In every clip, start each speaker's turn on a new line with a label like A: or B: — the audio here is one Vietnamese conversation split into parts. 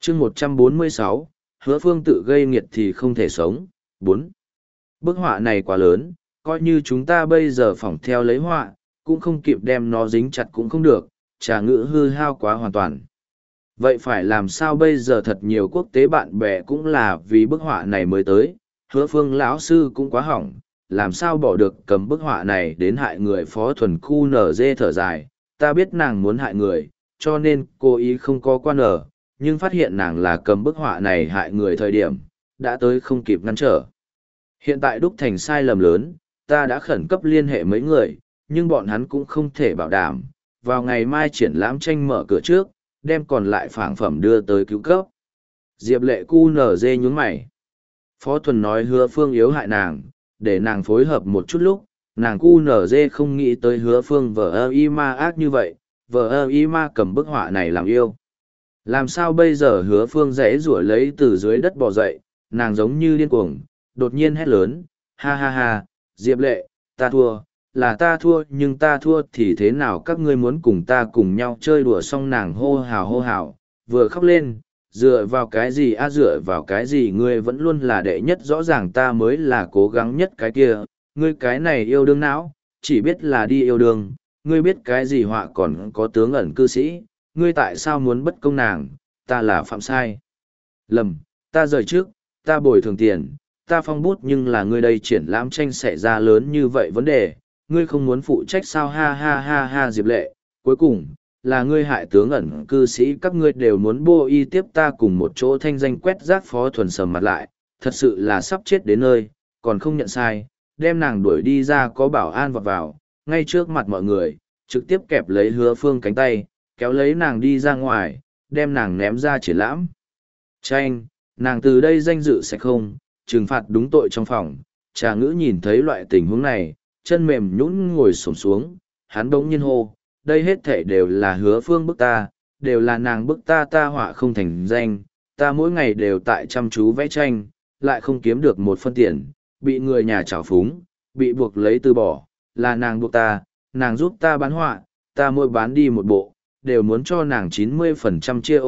A: chương 146, hứa phương tự gây nghiệt thì không thể sống. 4. Bức họa này quá lớn, coi như chúng ta bây giờ phỏng theo lấy họa, cũng không kịp đem nó dính chặt cũng không được, trà ngữ hư hao quá hoàn toàn. Vậy phải làm sao bây giờ? Thật nhiều quốc tế bạn bè cũng là vì bức họa này mới tới, hứa phương lão sư cũng quá hỏng, làm sao bỏ được cầm bức họa này đến hại người. Phó Thuần Cu nở dê thở dài, ta biết nàng muốn hại người, cho nên cô ý không có quan ở, nhưng phát hiện nàng là cầm bức họa này hại người thời điểm, đã tới không kịp ngăn trở. Hiện tại đúc thành sai lầm lớn, ta đã khẩn cấp liên hệ mấy người, nhưng bọn hắn cũng không thể bảo đảm, vào ngày mai triển lãm tranh mở cửa trước, đem còn lại phảng phẩm đưa tới cứu cấp. Diệp Lệ Cu nở dê nhún mày. Phó Thuần nói hứa phương yếu hại nàng, để nàng phối hợp một chút lúc, nàng Cu nở dê không nghĩ tới hứa phương vợ ơ y ma ác như vậy, vợ ơ y ma cầm bức họa này làm yêu. Làm sao bây giờ? Hứa phương rẽ rủa lấy từ dưới đất bò dậy, nàng giống như điên cuồng, đột nhiên hét lớn, ha ha ha, Diệp Lệ, ta thua, là ta thua, nhưng ta thua thì thế nào? Các ngươi muốn cùng ta cùng nhau chơi đùa? Xong nàng hô hào, vừa khóc lên, dựa vào cái gì a? Dựa vào cái gì? Ngươi vẫn luôn là đệ nhất, rõ ràng ta mới là cố gắng nhất cái kia, ngươi cái này yêu đương não, chỉ biết là đi yêu đương, ngươi biết cái gì họa còn có tướng ẩn cư sĩ, ngươi tại sao muốn bất công nàng? Ta là phạm sai lầm, ta rời trước, ta bồi thường tiền, ta phong bút, nhưng là ngươi đây triển lãm tranh xảy ra lớn như vậy vấn đề, ngươi không muốn phụ trách sao? Ha ha ha ha. Diệp Lệ, cuối cùng là ngươi hại tướng ẩn cư sĩ, các ngươi đều muốn bô y tiếp ta cùng một chỗ. Thanh danh quét rác. Phó Thuần sầm mặt lại, thật sự là sắp chết đến nơi, còn không nhận sai, đem nàng đuổi đi ra. Có bảo an vọt vào, ngay trước mặt mọi người, trực tiếp kẹp lấy hứa phương cánh tay, kéo lấy nàng đi ra ngoài, đem nàng ném ra triển lãm tranh. Nàng từ đây danh dự sẽ không, trừng phạt đúng tội trong phòng. Trà ngữ nhìn thấy loại tình huống này, chân mềm nhũn ngồi xổm xuống, hắn bỗng nhiên hô, đây hết thảy đều là hứa phương bức ta, đều là nàng bức ta, ta họa không thành danh, ta mỗi ngày đều tại chăm chú vẽ tranh, lại không kiếm được một phân tiền, bị người nhà trào phúng, bị buộc lấy từ bỏ, là nàng buộc ta, nàng giúp ta bán họa, ta mỗi bán đi một bộ, đều muốn cho nàng 90% chia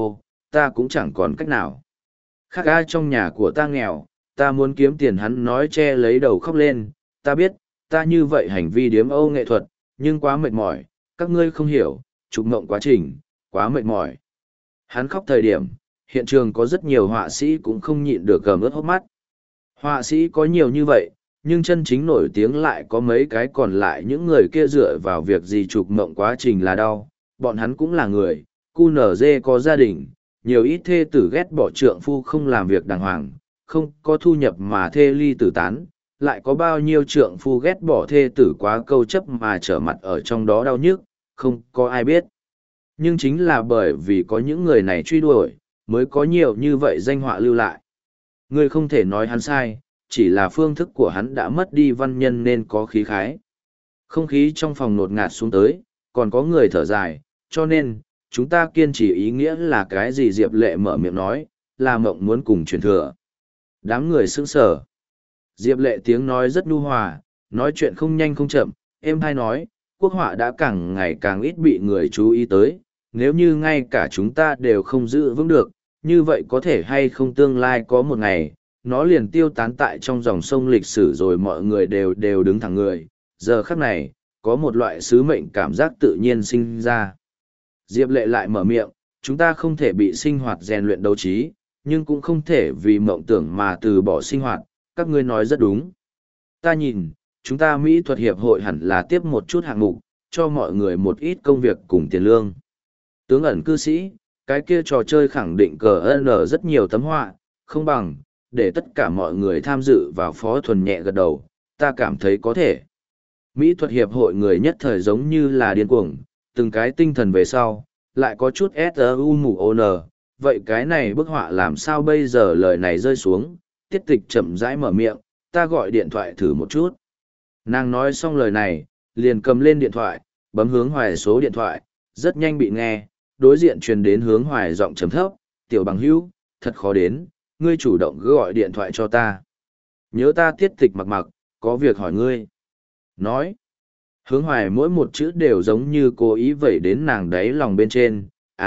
A: ta cũng chẳng còn cách nào. Khác ai trong nhà của ta nghèo, ta muốn kiếm tiền. Hắn nói che lấy đầu khóc lên, ta biết, ta như vậy hành vi điếm âu nghệ thuật, nhưng quá mệt mỏi, các ngươi không hiểu, trục mộng quá trình, quá mệt mỏi. Hắn khóc thời điểm, hiện trường có rất nhiều họa sĩ cũng không nhịn được gầm ướt hốc mắt. Họa sĩ có nhiều như vậy, nhưng chân chính nổi tiếng lại có mấy cái, còn lại những người kia dựa vào việc gì trục mộng quá trình là đau. Bọn hắn cũng là người, cu nở dê có gia đình, nhiều ít thê tử ghét bỏ trượng phu không làm việc đàng hoàng, không có thu nhập mà thê ly tử tán, lại có bao nhiêu trượng phu ghét bỏ thê tử quá câu chấp mà trở mặt ở trong đó đau nhức, không có ai biết. Nhưng chính là bởi vì có những người này truy đuổi, mới có nhiều như vậy danh họa lưu lại. Ngươi không thể nói hắn sai, chỉ là phương thức của hắn đã mất đi văn nhân nên có khí khái. Không khí trong phòng nột ngạt xuống tới, còn có người thở dài, cho nên, chúng ta kiên trì. Ý nghĩa là cái gì? Diệp Lệ mở miệng nói, là mộng muốn cùng truyền thừa. Đám người sững sờ. Diệp Lệ tiếng nói rất nhu hòa, nói chuyện không nhanh không chậm, êm hay nói, quốc họa đã càng ngày càng ít bị người chú ý tới, nếu như ngay cả chúng ta đều không giữ vững được, như vậy có thể hay không tương lai có một ngày, nó liền tiêu tán tại trong dòng sông lịch sử rồi mọi người đều đứng thẳng người. Giờ khắc này, có một loại sứ mệnh cảm giác tự nhiên sinh ra. Diệp Lệ lại mở miệng, chúng ta không thể bị sinh hoạt rèn luyện đấu trí, nhưng cũng không thể vì mộng tưởng mà từ bỏ sinh hoạt. Các ngươi nói rất đúng. Ta nhìn, chúng ta Mỹ thuật hiệp hội hẳn là tiếp một chút hạng mục, cho mọi người một ít công việc cùng tiền lương. Tướng ẩn cư sĩ, cái kia trò chơi khẳng định cờ n rất nhiều tấm họa, không bằng, để tất cả mọi người tham dự vào. Phó Thuần nhẹ gật đầu, ta cảm thấy có thể. Mỹ thuật hiệp hội người nhất thời giống như là điên cuồng, từng cái tinh thần về sau, lại có chút S.U. mù ôn. Vậy cái này bức họa làm sao bây giờ? Lời này rơi xuống, Tiết Tịch chậm rãi mở miệng, ta gọi điện thoại thử một chút. Nàng nói xong lời này, liền cầm lên điện thoại, bấm Hướng Hoài số điện thoại, rất nhanh bị nghe, đối diện truyền đến Hướng Hoài giọng trầm thấp, tiểu bằng hữu, thật khó đến, ngươi chủ động cứ gọi điện thoại cho ta. Nhớ ta. Tiết Tịch mặc, có việc hỏi ngươi. Nói. Hướng Hoài mỗi một chữ đều giống như cố ý vẩy đến nàng đáy lòng bên trên. À,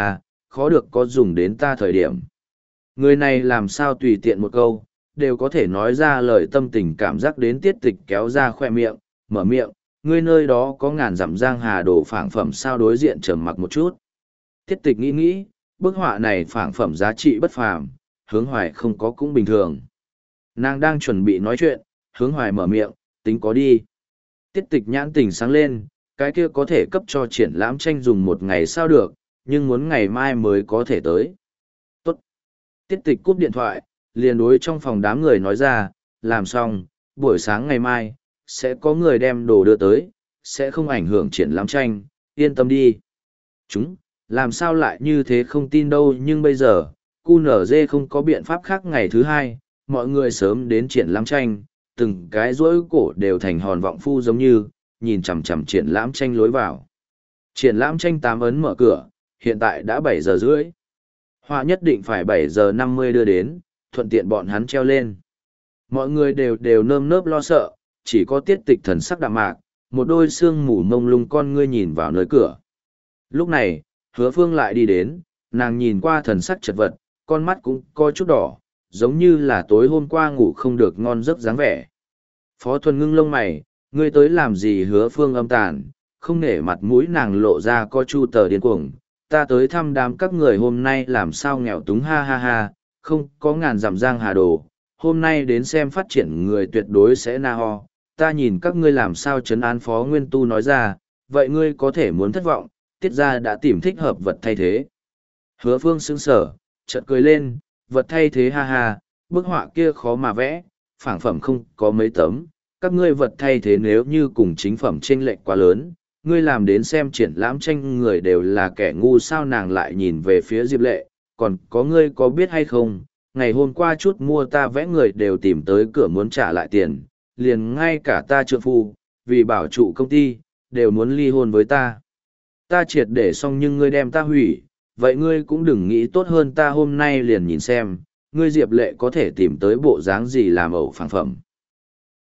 A: khó được có dùng đến ta thời điểm. Người này làm sao tùy tiện một câu, đều có thể nói ra lời tâm tình cảm giác đến tiết tịch kéo ra khoe miệng, mở miệng, ngươi nơi đó có ngàn dặm giang hà đồ phảng phẩm sao đối diện trầm mặc một chút. Tiết tịch nghĩ, bức họa này phảng phẩm giá trị bất phàm, hướng hoài không có cũng bình thường. Nàng đang chuẩn bị nói chuyện, hướng hoài mở miệng, tính có đi. Tiết tịch nhãn tình sáng lên, cái kia có thể cấp cho triển lãm tranh dùng một ngày sao được, nhưng muốn ngày mai mới có thể tới. Tốt. Tiết tịch cúp điện thoại, liền đối trong phòng đám người nói ra, làm xong, buổi sáng ngày mai, sẽ có người đem đồ đưa tới, sẽ không ảnh hưởng triển lãm tranh, yên tâm đi. Chúng, làm sao lại như thế không tin đâu, nhưng bây giờ, QNZ không có biện pháp khác. Ngày thứ hai, mọi người sớm đến triển lãm tranh, từng cái rỗi cổ đều thành hòn vọng phu giống như, nhìn chằm chằm triển lãm tranh lối vào. Triển lãm tranh 8 ấn mở cửa, hiện tại đã 7 giờ rưỡi. Họa nhất định phải 7 giờ 50 đưa đến, thuận tiện bọn hắn treo lên. Mọi người đều nơm nớp lo sợ, chỉ có tiết tịch thần sắc đạm mạc, một đôi sương mù mông lung con ngươi nhìn vào nơi cửa. Lúc này, Hứa Phương lại đi đến, nàng nhìn qua thần sắc chật vật, con mắt cũng có chút đỏ, giống như là tối hôm qua ngủ không được ngon giấc dáng vẻ. Phó Thuần ngưng lông mày, ngươi tới làm gì? Hứa Phương âm tàn, không nể mặt mũi nàng lộ ra co chu tờ điên cuồng. Ta tới thăm đám các người hôm nay làm sao nghèo túng, ha ha ha, không có ngàn dặm giang hà đồ, hôm nay đến xem phát triển người tuyệt đối sẽ na ho. Ta nhìn các ngươi làm sao trấn an. Phó Nguyên Tu nói ra, vậy ngươi có thể muốn thất vọng, tiết ra đã tìm thích hợp vật thay thế. Hứa Phương sững sở, chợt cười lên, vật thay thế, ha ha, bức họa kia khó mà vẽ, phảng phẩm không có mấy tấm, các ngươi vật thay thế nếu như cùng chính phẩm chênh lệch quá lớn, ngươi làm đến xem triển lãm tranh người đều là kẻ ngu sao? Nàng lại nhìn về phía Diệp Lệ, còn có ngươi có biết hay không, ngày hôm qua chút mua ta vẽ người đều tìm tới cửa muốn trả lại tiền, liền ngay cả ta trượng phu, vì bảo trụ công ty, đều muốn ly hôn với ta. Ta triệt để xong nhưng ngươi đem ta hủy, vậy ngươi cũng đừng nghĩ tốt hơn. Ta hôm nay liền nhìn xem, ngươi Diệp Lệ có thể tìm tới bộ dáng gì làm ẩu phảng phẩm.